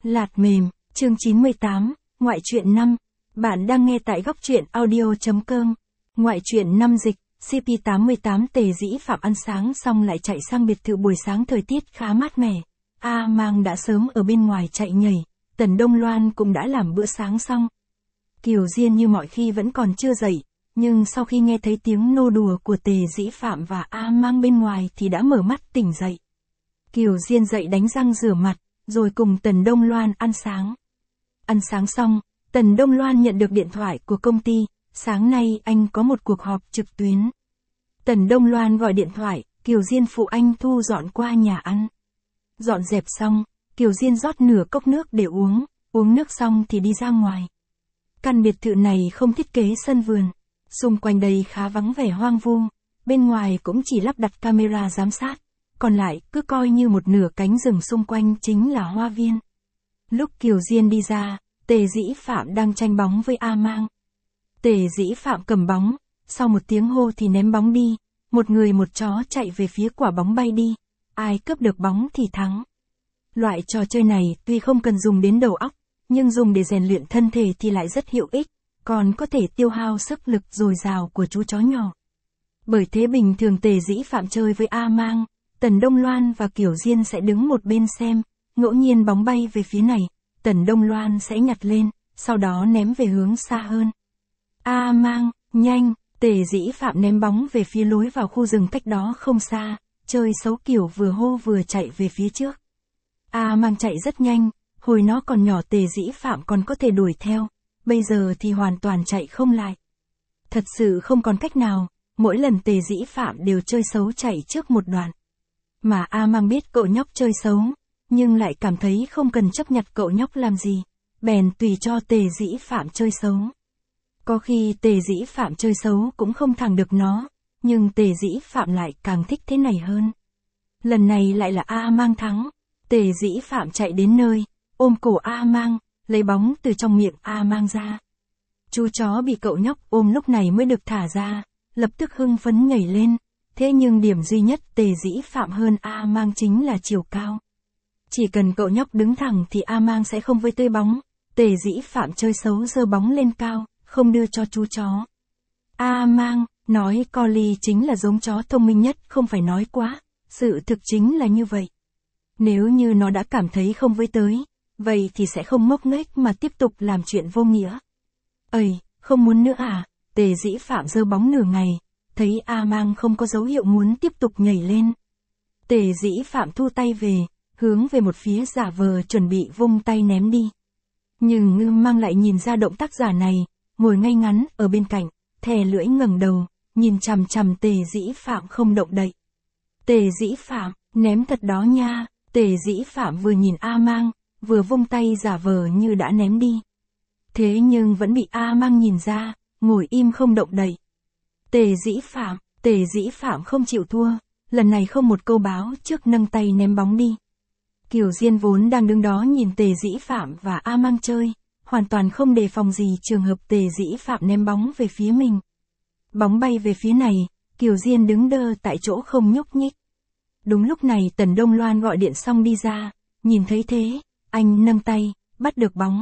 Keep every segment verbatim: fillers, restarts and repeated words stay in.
Lạt mềm, chương chín mươi tám, ngoại truyện năm. Bạn đang nghe tại góc truyện audio.com. Ngoại truyện năm dịch, xê pê tám mươi tám Tề Dĩ Phạm ăn sáng xong lại chạy sang biệt thự buổi sáng thời tiết khá mát mẻ. A Mang đã sớm ở bên ngoài chạy nhảy, Tần Đông Loan cũng đã làm bữa sáng xong. Kiều Diên như mọi khi vẫn còn chưa dậy, nhưng sau khi nghe thấy tiếng nô đùa của Tề Dĩ Phạm và A Mang bên ngoài thì đã mở mắt tỉnh dậy. Kiều Diên dậy đánh răng rửa mặt, rồi cùng Tần Đông Loan ăn sáng. Ăn sáng xong, Tần Đông Loan nhận được điện thoại của công ty, sáng nay anh có một cuộc họp trực tuyến. Tần Đông Loan gọi điện thoại, Kiều Diên phụ anh thu dọn qua nhà ăn. Dọn dẹp xong, Kiều Diên rót nửa cốc nước để uống, uống nước xong thì đi ra ngoài. Căn biệt thự này không thiết kế sân vườn, xung quanh đây khá vắng vẻ hoang vu, bên ngoài cũng chỉ lắp đặt camera giám sát, còn lại cứ coi như một nửa cánh rừng xung quanh chính là hoa viên. Lúc Kiều Diên đi ra, Tề Dĩ Phạm đang tranh bóng với A Mang. Tề Dĩ Phạm cầm bóng, sau một tiếng hô thì ném bóng đi, một người một chó chạy về phía quả bóng bay đi, ai cướp được bóng thì thắng. Loại trò chơi này tuy không cần dùng đến đầu óc, nhưng dùng để rèn luyện thân thể thì lại rất hữu ích, còn có thể tiêu hao sức lực dồi dào của chú chó nhỏ. Bởi thế bình thường Tề Dĩ Phạm chơi với A Mang, Tần Đông Loan và Kiều Diên sẽ đứng một bên xem, ngẫu nhiên bóng bay về phía này, Tần Đông Loan sẽ nhặt lên, sau đó ném về hướng xa hơn. A Mang, nhanh, Tề Dĩ Phạm ném bóng về phía lối vào khu rừng cách đó không xa, chơi xấu kiểu vừa hô vừa chạy về phía trước. A Mang chạy rất nhanh, hồi nó còn nhỏ Tề Dĩ Phạm còn có thể đuổi theo, bây giờ thì hoàn toàn chạy không lại. Thật sự không còn cách nào, mỗi lần Tề Dĩ Phạm đều chơi xấu chạy trước một đoạn. Mà A Mang biết cậu nhóc chơi xấu, nhưng lại cảm thấy không cần chấp nhặt cậu nhóc làm gì, bèn tùy cho Tề Dĩ Phạm chơi xấu. Có khi Tề Dĩ Phạm chơi xấu cũng không thắng được nó, nhưng Tề Dĩ Phạm lại càng thích thế này hơn. Lần này lại là A Mang thắng, Tề Dĩ Phạm chạy đến nơi, ôm cổ A Mang, lấy bóng từ trong miệng A Mang ra. Chú chó bị cậu nhóc ôm lúc này mới được thả ra, lập tức hưng phấn nhảy lên, thế nhưng điểm duy nhất Tề Dĩ Phạm hơn A Mang chính là chiều cao. Chỉ cần cậu nhóc đứng thẳng thì A Mang sẽ không với tươi bóng, Tề Dĩ Phạm chơi xấu giơ bóng lên cao, không đưa cho chú chó. A Mang, nói Collie chính là giống chó thông minh nhất, không phải nói quá, sự thực chính là như vậy. Nếu như nó đã cảm thấy không với tới, vậy thì sẽ không ngốc nghếch mà tiếp tục làm chuyện vô nghĩa. Ây, không muốn nữa à? Tề Dĩ Phạm giơ bóng nửa ngày, thấy A Mang không có dấu hiệu muốn tiếp tục nhảy lên. Tề Dĩ Phạm thu tay về, hướng về một phía giả vờ chuẩn bị vung tay ném đi. Nhưng Ngư Mang lại nhìn ra động tác giả này, ngồi ngay ngắn ở bên cạnh, thè lưỡi ngẩng đầu, nhìn chằm chằm Tề Dĩ Phạm không động đậy. Tề Dĩ Phạm, ném thật đó nha. Tề Dĩ Phạm vừa nhìn A Mang, vừa vung tay giả vờ như đã ném đi. Thế nhưng vẫn bị A Mang nhìn ra, ngồi im không động đậy. Tề Dĩ Phạm, Tề Dĩ Phạm không chịu thua, lần này không một câu báo trước nâng tay ném bóng đi. Kiều Diên vốn đang đứng đó nhìn Tề Dĩ Phạm và A Mang chơi, hoàn toàn không đề phòng gì trường hợp Tề Dĩ Phạm ném bóng về phía mình. Bóng bay về phía này, Kiều Diên đứng đơ tại chỗ không nhúc nhích. Đúng lúc này Tần Đông Loan gọi điện xong đi ra, nhìn thấy thế, anh nâng tay, bắt được bóng.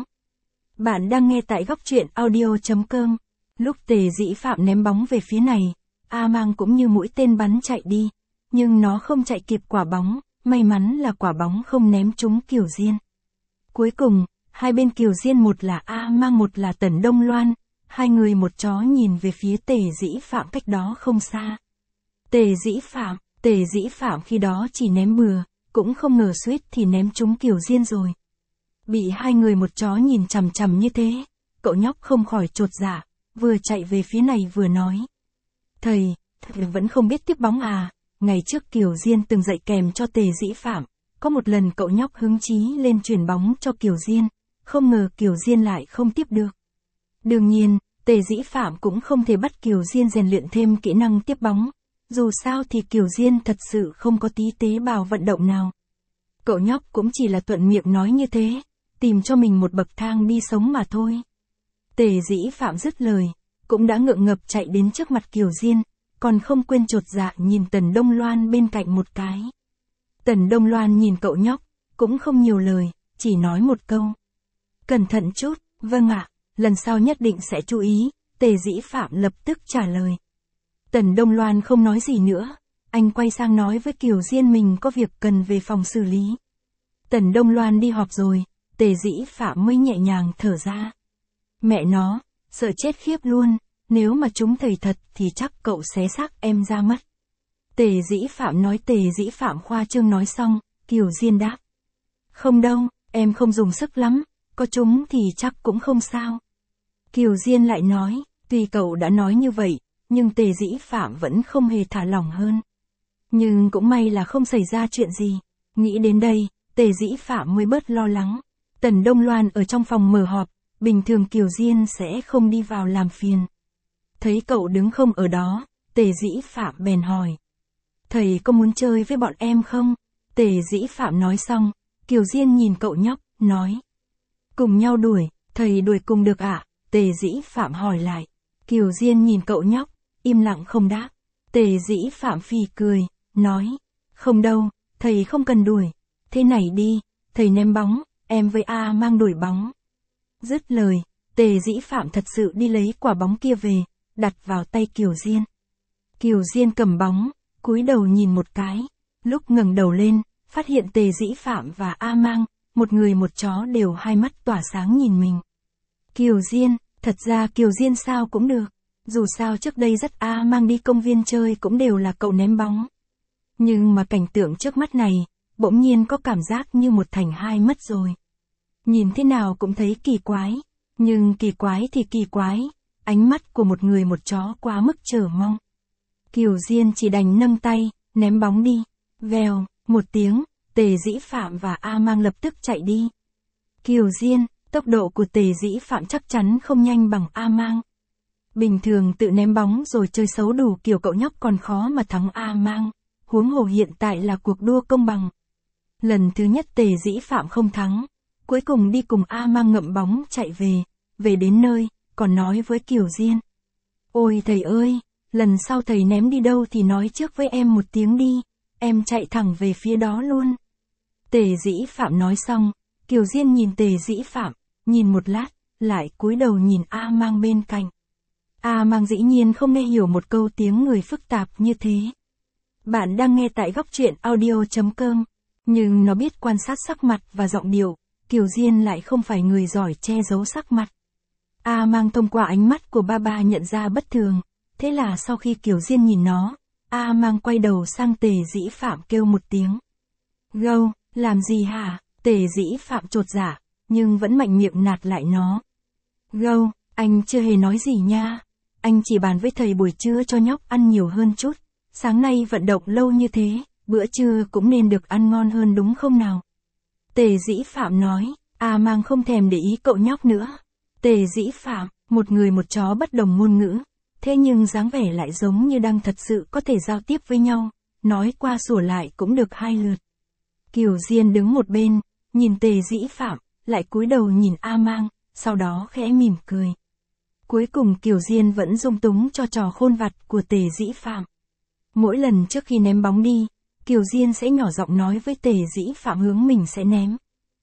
Bạn đang nghe tại góc truyện audio.com. Lúc Tề Dĩ Phạm ném bóng về phía này, A Mang cũng như mũi tên bắn chạy đi, nhưng nó không chạy kịp quả bóng, may mắn là quả bóng không ném trúng Kiều Diên. Cuối cùng, hai bên Kiều Diên một là A Mang một là Tần Đông Loan, hai người một chó nhìn về phía Tề Dĩ Phạm cách đó không xa. Tề Dĩ Phạm, Tề Dĩ Phạm khi đó chỉ ném bừa, cũng không ngờ suýt thì ném trúng Kiều Diên rồi. Bị hai người một chó nhìn chằm chằm như thế, cậu nhóc không khỏi chột dạ, vừa chạy về phía này vừa nói. Thầy, thầy vẫn không biết tiếp bóng à? Ngày trước Kiều Diên từng dạy kèm cho Tề Dĩ Phạm, có một lần cậu nhóc hứng chí lên chuyển bóng cho Kiều Diên, không ngờ Kiều Diên lại không tiếp được. Đương nhiên, Tề Dĩ Phạm cũng không thể bắt Kiều Diên rèn luyện thêm kỹ năng tiếp bóng, dù sao thì Kiều Diên thật sự không có tí tế bào vận động nào. Cậu nhóc cũng chỉ là thuận miệng nói như thế, tìm cho mình một bậc thang đi sống mà thôi. Tề Dĩ Phạm dứt lời, cũng đã ngượng ngập chạy đến trước mặt Kiều Diên, còn không quên chột dạ nhìn Tần Đông Loan bên cạnh một cái. Tần Đông Loan nhìn cậu nhóc, cũng không nhiều lời, chỉ chỉ nói một câu. Cẩn thận chút, vâng ạ, lần sau nhất định sẽ chú ý, Tề Dĩ Phạm lập tức trả lời. Tần Đông Loan không nói gì nữa, anh quay sang nói với Kiều Diên mình có việc cần về phòng xử lý. Tần Đông Loan đi họp rồi, Tề Dĩ Phạm mới nhẹ nhàng thở ra. Mẹ nó, sợ chết khiếp luôn, nếu mà chúng thầy thật thì chắc cậu xé xác em ra mất. Tề Dĩ Phạm nói. Tề Dĩ Phạm khoa trương nói xong, Kiều Diên đáp. Không đâu, em không dùng sức lắm, có chúng thì chắc cũng không sao. Kiều Diên lại nói, tuy cậu đã nói như vậy, nhưng Tề Dĩ Phạm vẫn không hề thả lỏng hơn. Nhưng cũng may là không xảy ra chuyện gì. Nghĩ đến đây, Tề Dĩ Phạm mới bớt lo lắng. Tần Đông Loan ở trong phòng mở họp, bình thường Kiều Diên sẽ không đi vào làm phiền. Thấy cậu đứng không ở đó, Tề Dĩ Phạm bèn hỏi. Thầy có muốn chơi với bọn em không? Tề Dĩ Phạm nói xong, Kiều Diên nhìn cậu nhóc, nói. Cùng nhau đuổi, thầy đuổi cùng được ạ? À? Tề Dĩ Phạm hỏi lại. Kiều Diên nhìn cậu nhóc, im lặng không đáp. Tề Dĩ Phạm phì cười, nói. Không đâu, thầy không cần đuổi. Thế này đi, thầy ném bóng, em với A mang đuổi bóng. Dứt lời, Tề Dĩ Phạm thật sự đi lấy quả bóng kia về, đặt vào tay Kiều Diên. Kiều Diên cầm bóng, cúi đầu nhìn một cái, lúc ngẩng đầu lên, phát hiện Tề Dĩ Phạm và A Mang, một người một chó đều hai mắt tỏa sáng nhìn mình. Kiều Diên, thật ra Kiều Diên sao cũng được, dù sao trước đây dắt A Mang đi công viên chơi cũng đều là cậu ném bóng. Nhưng mà cảnh tượng trước mắt này, bỗng nhiên có cảm giác như một thành hai mất rồi. Nhìn thế nào cũng thấy kỳ quái, nhưng kỳ quái thì kỳ quái, ánh mắt của một người một chó quá mức chờ mong. Kiều Diên chỉ đành nâng tay, ném bóng đi. Vèo, một tiếng, Tề Dĩ Phạm và A Mang lập tức chạy đi. Kiều Diên, tốc độ của Tề Dĩ Phạm chắc chắn không nhanh bằng A Mang. Bình thường tự ném bóng rồi chơi xấu đủ kiểu cậu nhóc còn khó mà thắng A Mang, huống hồ hiện tại là cuộc đua công bằng. Lần thứ nhất Tề Dĩ Phạm không thắng, cuối cùng đi cùng A Mang ngậm bóng chạy về, về đến nơi, còn nói với Kiều Diên. Ôi thầy ơi, lần sau thầy ném đi đâu thì nói trước với em một tiếng đi, em chạy thẳng về phía đó luôn. Tề Dĩ Phạm nói xong, Kiều Diên nhìn Tề Dĩ Phạm, nhìn một lát, lại cúi đầu nhìn A Mang bên cạnh. A Mang dĩ nhiên không nghe hiểu một câu tiếng người phức tạp như thế. Bạn đang nghe tại góc truyện audio chấm com, nhưng nó biết quan sát sắc mặt và giọng điệu, Kiều Diên lại không phải người giỏi che giấu sắc mặt. A Mang thông qua ánh mắt của ba ba nhận ra bất thường, thế là sau khi Kiều Diên nhìn nó, A Mang quay đầu sang Tề Dĩ Phạm kêu một tiếng. Gâu, làm gì hả? Tề Dĩ Phạm chột dạ, nhưng vẫn mạnh miệng nạt lại nó. Gâu, anh chưa hề nói gì nha. Anh chỉ bàn với thầy buổi trưa cho nhóc ăn nhiều hơn chút. Sáng nay vận động lâu như thế, bữa trưa cũng nên được ăn ngon hơn đúng không nào? Tề Dĩ Phạm nói. A Mang không thèm để ý cậu nhóc nữa. Tề Dĩ Phạm, một người một chó bất đồng ngôn ngữ, thế nhưng dáng vẻ lại giống như đang thật sự có thể giao tiếp với nhau, nói qua sủa lại cũng được hai lượt. Kiều Diên đứng một bên, nhìn Tề Dĩ Phạm, lại cúi đầu nhìn A Mang, sau đó khẽ mỉm cười. Cuối cùng Kiều Diên vẫn dung túng cho trò khôn vặt của Tề Dĩ Phạm. Mỗi lần trước khi ném bóng đi, Kiều Diên sẽ nhỏ giọng nói với Tề Dĩ Phạm hướng mình sẽ ném.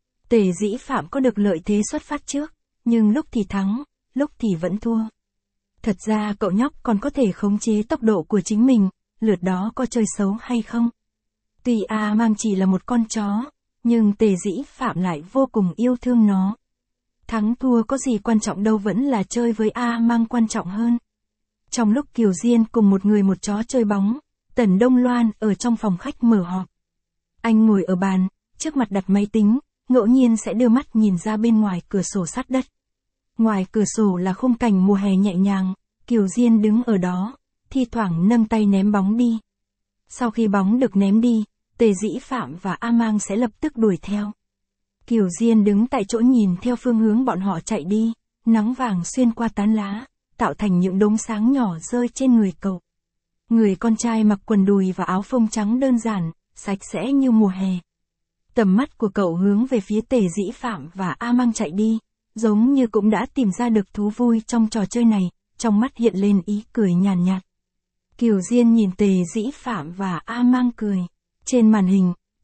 Tề Dĩ Phạm có được lợi thế xuất phát trước, nhưng lúc thì thắng, lúc thì vẫn thua. Thật ra cậu nhóc còn có thể khống chế tốc độ của chính mình, lượt đó có chơi xấu hay không. Tuy A Mang chỉ là một con chó, nhưng Tề Dĩ Phạm lại vô cùng yêu thương nó. Thắng thua có gì quan trọng đâu, vẫn là chơi với A Mang quan trọng hơn. Trong lúc Kiều Diên cùng một người một chó chơi bóng, Tần Đông Loan ở trong phòng khách mở họp. Anh ngồi ở bàn, trước mặt đặt máy tính, ngẫu nhiên sẽ đưa mắt nhìn ra bên ngoài cửa sổ sát đất. Ngoài cửa sổ là khung cảnh mùa hè nhẹ nhàng, Kiều Diên đứng ở đó, thi thoảng nâng tay ném bóng đi. Sau khi bóng được ném đi, Tề Dĩ Phạm và A Mang sẽ lập tức đuổi theo. Kiều Diên đứng tại chỗ nhìn theo phương hướng bọn họ chạy đi, nắng vàng xuyên qua tán lá, tạo thành những đốm sáng nhỏ rơi trên người cậu. Người con trai mặc quần đùi và áo phông trắng đơn giản, sạch sẽ như mùa hè. Tầm mắt của cậu hướng về phía Tề Dĩ Phạm và A Mang chạy đi, giống như cũng đã tìm ra được thú vui trong trò chơi này, trong mắt hiện lên ý cười nhàn nhạt. Kiều Diên nhìn Tề Dĩ Phạm và A Mang cười. Trên màn hình,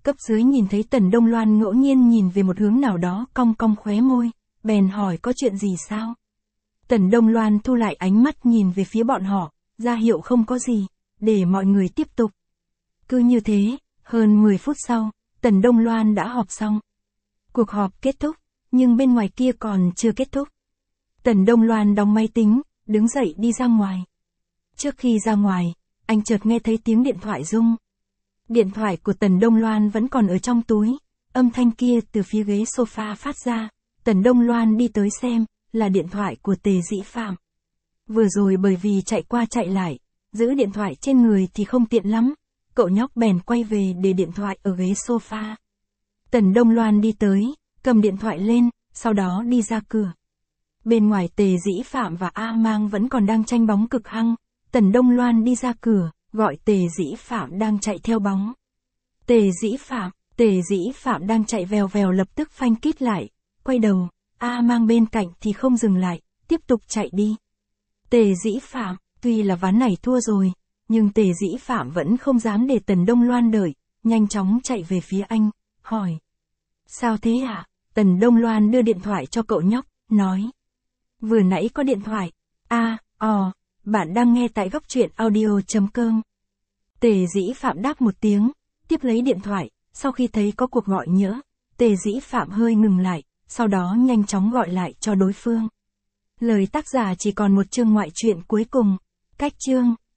Cấp dưới nhìn thấy Tần Đông Loan ngẫu nhiên nhìn về một hướng nào đó, cong cong khóe môi, bèn hỏi có chuyện gì sao? Tần Đông Loan thu lại ánh mắt nhìn về phía bọn họ, ra hiệu không có gì, để mọi người tiếp tục. Cứ như thế, hơn mười phút sau, Tần Đông Loan đã họp xong. Cuộc họp kết thúc, nhưng bên ngoài kia còn chưa kết thúc. Tần Đông Loan đóng máy tính, đứng dậy đi ra ngoài. Trước khi ra ngoài, anh chợt nghe thấy tiếng điện thoại rung. Điện thoại của Tần Đông Loan vẫn còn ở trong túi, âm thanh kia từ phía ghế sofa phát ra. Tần Đông Loan đi tới xem, là điện thoại của Tề Dĩ Phạm. Vừa rồi bởi vì chạy qua chạy lại, giữ điện thoại trên người thì không tiện lắm, cậu nhóc bèn quay về để điện thoại ở ghế sofa. Tần Đông Loan đi tới, cầm điện thoại lên, sau đó đi ra cửa. Bên ngoài Tề Dĩ Phạm và A Mang vẫn còn đang tranh bóng cực hăng. Tần Đông Loan đi ra cửa, gọi Tề Dĩ Phạm đang chạy theo bóng. Tề Dĩ Phạm, Tề Dĩ Phạm đang chạy vèo vèo lập tức phanh kít lại, quay đầu, A Mang bên cạnh thì không dừng lại, tiếp tục chạy đi. Tề Dĩ Phạm, tuy là ván này thua rồi, nhưng Tề Dĩ Phạm vẫn không dám để Tần Đông Loan đợi, nhanh chóng chạy về phía anh, hỏi. Sao thế ạ? Tần Đông Loan đưa điện thoại cho cậu nhóc, nói. Vừa nãy có điện thoại. A, ò, bạn đang nghe tại góc truyện audio.com. Tề Dĩ Phạm đáp một tiếng, tiếp lấy điện thoại, sau khi thấy có cuộc gọi nhỡ, Tề Dĩ Phạm hơi ngừng lại, sau đó nhanh chóng gọi lại cho đối phương. Lời tác giả chỉ còn một chương ngoại truyện cuối cùng, cách chương.